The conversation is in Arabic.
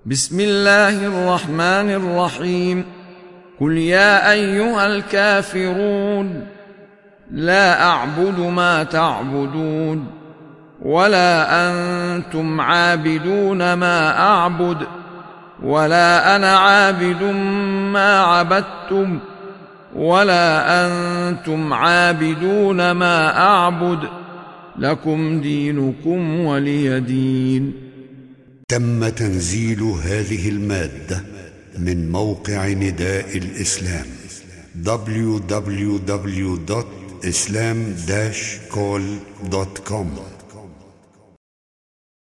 بسم الله الرحمن الرحيم. قل يا أيها الكافرون لا أعبد ما تعبدون ولا أنتم عابدون ما أعبد ولا أنا عابد ما عبدتم ولا أنتم عابدون ما أعبد لكم دينكم ولي دين. تم تنزيل هذه المادة من موقع نداء الإسلام www.islam-call.com